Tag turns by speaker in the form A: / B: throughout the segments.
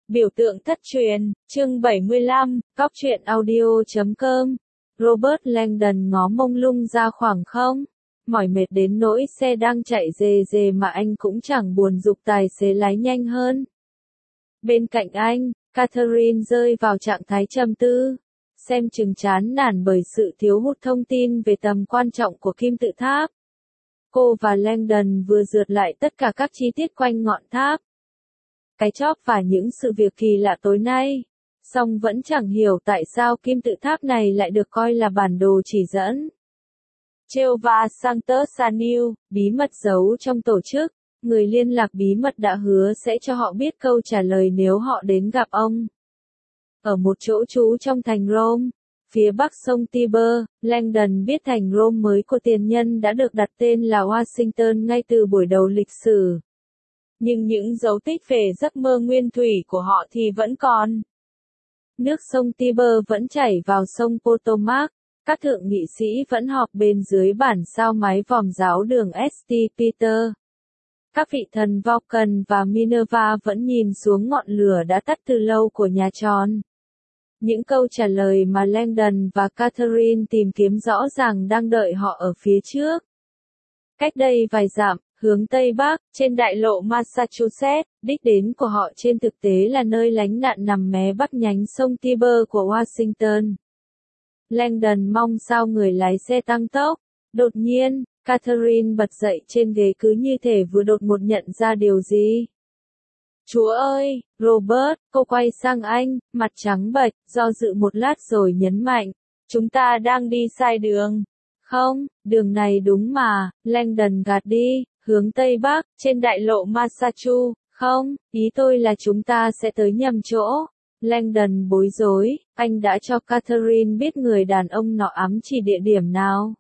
A: Biểu tượng thất truyền, chương 75, Cóc truyện audio.com. Robert Langdon ngó mông lung ra khoảng không. Mỏi mệt đến nỗi xe đang chạy rề rề mà anh cũng chẳng buồn giục tài xế lái nhanh hơn. Bên cạnh anh, Catherine rơi vào trạng thái trầm tư, xem chừng chán nản bởi sự thiếu hụt thông tin về tầm quan trọng của kim tự tháp. Cô và Langdon vừa rượt lại tất cả các chi tiết quanh ngọn tháp, cái chóp và những sự việc kỳ lạ tối nay, song vẫn chẳng hiểu tại sao kim tự tháp này lại được coi là bản đồ chỉ dẫn. Jehovah Sanctus Saniu, bí mật giấu trong tổ chức, người liên lạc bí mật đã hứa sẽ cho họ biết câu trả lời nếu họ đến gặp ông. Ở một chỗ trú trong thành Rome, phía bắc sông Tiber, Langdon biết thành Rome mới của tiền nhân đã được đặt tên là Washington ngay từ buổi đầu lịch sử. Nhưng những dấu tích về giấc mơ nguyên thủy của họ thì vẫn còn. Nước sông Tiber vẫn chảy vào sông Potomac, các thượng nghị sĩ vẫn họp bên dưới bản sao mái vòm giáo đường St. Peter. Các vị thần Vulcan và Minerva vẫn nhìn xuống ngọn lửa đã tắt từ lâu của nhà tròn. Những câu trả lời mà Langdon và Catherine tìm kiếm rõ ràng đang đợi họ ở phía trước. Cách đây vài dặm, hướng Tây Bắc, trên đại lộ Massachusetts, đích đến của họ trên thực tế là nơi lánh nạn nằm mé bắc nhánh sông Tiber của Washington. Langdon mong sao người lái xe tăng tốc. Đột nhiên, Catherine bật dậy trên ghế cứ như thể vừa đột ngột nhận ra điều gì. Chúa ơi, Robert, cô quay sang anh, mặt trắng bệch, do dự một lát rồi nhấn mạnh. Chúng ta đang đi sai đường. Không, đường này đúng mà, Langdon gạt đi, hướng Tây Bắc, trên đại lộ Massachusetts. Không, ý tôi là chúng ta sẽ tới nhầm chỗ. Langdon bối rối, anh đã cho Catherine biết người đàn ông nọ ám chỉ địa điểm nào.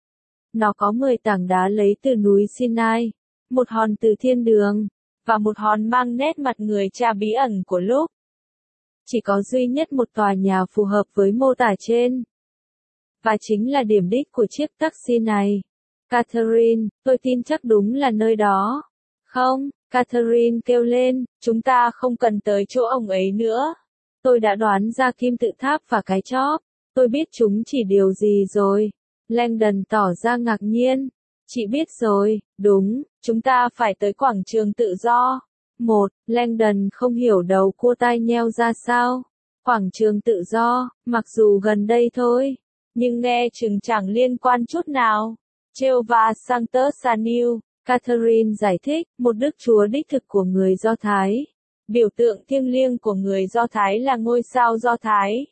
A: Nó có 10 tảng đá lấy từ núi Sinai, một hòn từ thiên đường, và một hòn mang nét mặt người cha bí ẩn của lúc. Chỉ có duy nhất một tòa nhà phù hợp với mô tả trên. Và chính là điểm đích của chiếc taxi này. Catherine, tôi tin chắc đúng là nơi đó. Không, Catherine kêu lên, chúng ta không cần tới chỗ ông ấy nữa. Tôi đã đoán ra kim tự tháp và cái chóp. Tôi biết chúng chỉ điều gì rồi. Langdon tỏ ra ngạc nhiên. Chị biết rồi, đúng, chúng ta phải tới quảng trường tự do. Langdon không hiểu đầu cua tai nheo ra sao. Quảng trường tự do, mặc dù gần đây thôi, nhưng nghe chừng chẳng liên quan chút nào. Jehovah Sanctus Saniu, Catherine giải thích, một đức chúa đích thực của người Do Thái. Biểu tượng thiêng liêng của người Do Thái là ngôi sao Do Thái.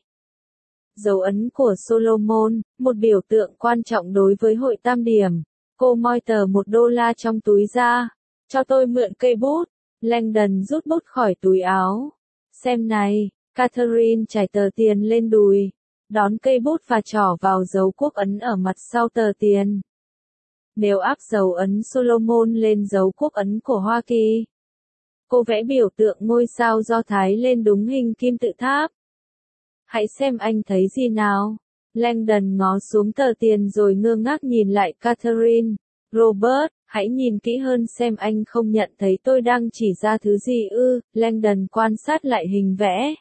A: Dấu ấn của Solomon, một biểu tượng quan trọng đối với hội tam điểm. Cô moi tờ $1 trong túi ra. Cho tôi mượn cây bút. Langdon rút bút khỏi túi áo. Xem này, Catherine trải tờ tiền lên đùi. Đón cây bút và trỏ vào dấu quốc ấn ở mặt sau tờ tiền. Nếu áp dấu ấn Solomon lên dấu quốc ấn của Hoa Kỳ, cô vẽ biểu tượng ngôi sao Do Thái lên đúng hình kim tự tháp. Hãy xem anh thấy gì nào. Langdon ngó xuống tờ tiền rồi ngơ ngác nhìn lại Catherine. Robert, hãy nhìn kỹ hơn xem anh không nhận thấy tôi đang chỉ ra thứ gì ư. Langdon quan sát lại hình vẽ.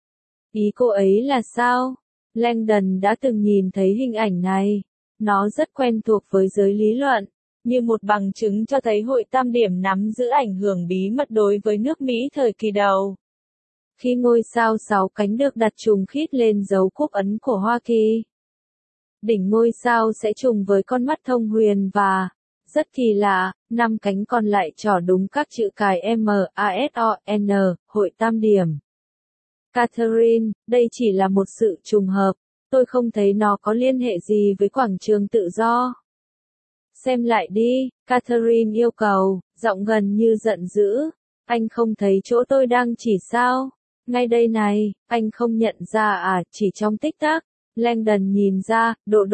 A: Ý cô ấy là sao? Langdon đã từng nhìn thấy hình ảnh này. Nó rất quen thuộc với giới lý luận, như một bằng chứng cho thấy hội tam điểm nắm giữ ảnh hưởng bí mật đối với nước Mỹ thời kỳ đầu. Khi ngôi sao 6 cánh được đặt trùng khít lên dấu quốc ấn của Hoa Kỳ, đỉnh ngôi sao sẽ trùng với con mắt thông huyền và, rất kỳ lạ, 5 cánh còn lại trỏ đúng các chữ cái MASON, hội tam điểm. Catherine, đây chỉ là một sự trùng hợp, tôi không thấy nó có liên hệ gì với quảng trường tự do. Xem lại đi, Catherine yêu cầu, giọng gần như giận dữ. Anh không thấy chỗ tôi đang chỉ sao? Ngay đây này, anh không nhận ra à, chỉ trong tích tắc. Langdon nhìn ra,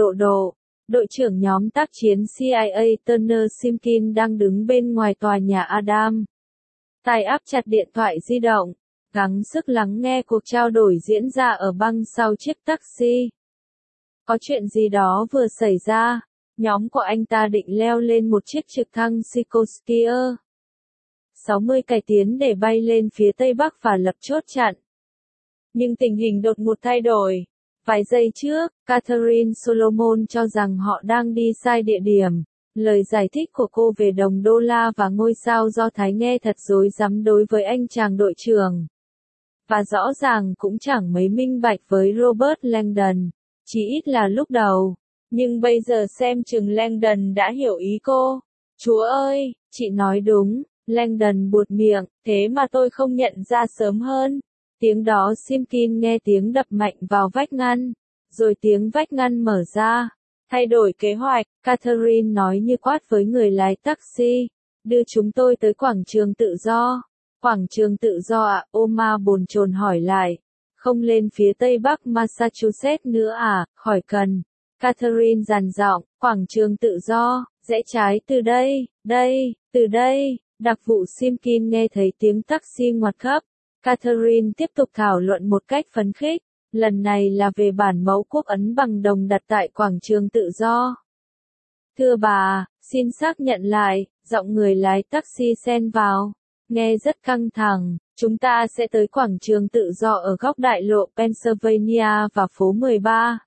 A: đội trưởng nhóm tác chiến CIA Turner Simkin đang đứng bên ngoài tòa nhà Adam. Tai áp chặt điện thoại di động, gắng sức lắng nghe cuộc trao đổi diễn ra ở băng sau chiếc taxi. Có chuyện gì đó vừa xảy ra, nhóm của anh ta định leo lên một chiếc trực thăng Sikorsky. 60 cải tiến để bay lên phía tây bắc và lập chốt chặn. Nhưng tình hình đột ngột thay đổi. Vài giây trước, Catherine Solomon cho rằng họ đang đi sai địa điểm. Lời giải thích của cô về đồng đô la và ngôi sao Do Thái nghe thật rối rắm đối với anh chàng đội trưởng. Và rõ ràng cũng chẳng mấy minh bạch với Robert Langdon, chỉ ít là lúc đầu. Nhưng bây giờ xem chừng Langdon đã hiểu ý cô. Chúa ơi, chị nói đúng, Langdon buột miệng, thế mà tôi không nhận ra sớm hơn. Tiếng đó Simpkin nghe tiếng đập mạnh vào vách ngăn, rồi tiếng vách ngăn mở ra. Thay đổi kế hoạch, Catherine nói như quát với người lái taxi, đưa chúng tôi tới quảng trường tự do. Quảng trường tự do ạ? Omar bồn chồn hỏi lại. Không lên phía tây bắc Massachusetts nữa à? Khỏi cần. Catherine dằn giọng, quảng trường tự do, rẽ trái từ đây, từ đây. Đặc vụ Simpkin nghe thấy tiếng taxi ngoặt khắp. Catherine tiếp tục thảo luận một cách phấn khích. Lần này là về bản mẫu quốc ấn bằng đồng đặt tại quảng trường tự do. Thưa bà, xin xác nhận lại, giọng người lái taxi xen vào. Nghe rất căng thẳng, chúng ta sẽ tới quảng trường tự do ở góc đại lộ Pennsylvania và phố 13.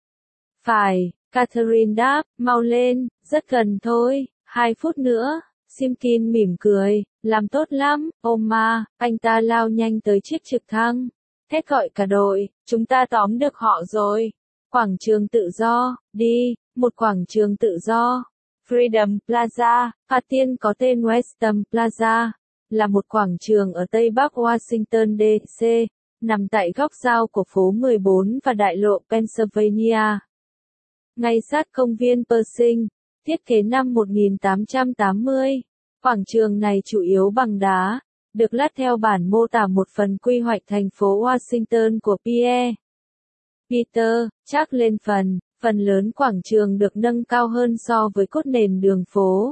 A: Phải, Catherine đáp, mau lên, rất gần thôi, 2 phút nữa. Simpkin mỉm cười, làm tốt lắm, Omar, anh ta lao nhanh tới chiếc trực thăng. Thét gọi cả đội, chúng ta tóm được họ rồi. Quảng trường tự do, đi, một quảng trường tự do. Freedom Plaza, Hà Tiên có tên Western Plaza, là một quảng trường ở Tây Bắc Washington DC, nằm tại góc giao của phố 14 và đại lộ Pennsylvania. Ngay sát công viên Pershing, thiết kế năm 1880. Quảng trường này chủ yếu bằng đá, được lát theo bản mô tả một phần quy hoạch thành phố Washington của Pierre Peter Chắc lên phần lớn quảng trường được nâng cao hơn so với cốt nền đường phố.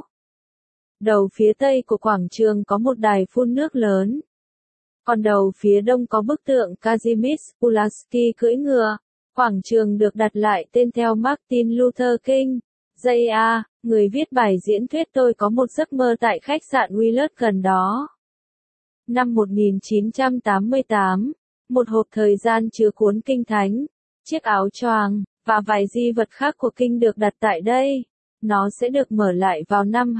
A: Đầu phía tây của quảng trường có một đài phun nước lớn. Còn đầu phía đông có bức tượng Kazimierz Pulaski cưỡi ngựa. Quảng trường được đặt lại tên theo Martin Luther King. J.A., người viết bài diễn thuyết Tôi có một giấc mơ tại khách sạn Willard gần đó. Năm 1988, một hộp thời gian chứa cuốn kinh thánh, chiếc áo choàng, và vài di vật khác của Kinh được đặt tại đây. Nó sẽ được mở lại vào năm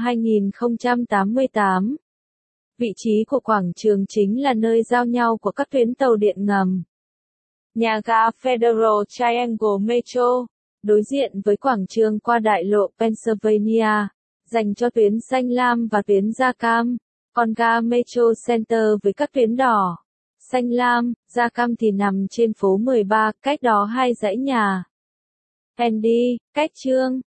A: 2088. Vị trí của quảng trường chính là nơi giao nhau của các tuyến tàu điện ngầm. Nhà ga Federal Triangle Metro, đối diện với quảng trường qua đại lộ Pennsylvania, dành cho tuyến xanh lam và tuyến da cam. Còn ga Metro Center với các tuyến đỏ, xanh lam, da cam thì nằm trên phố 13, cách đó 2 dãy nhà. Andy, cách Trương.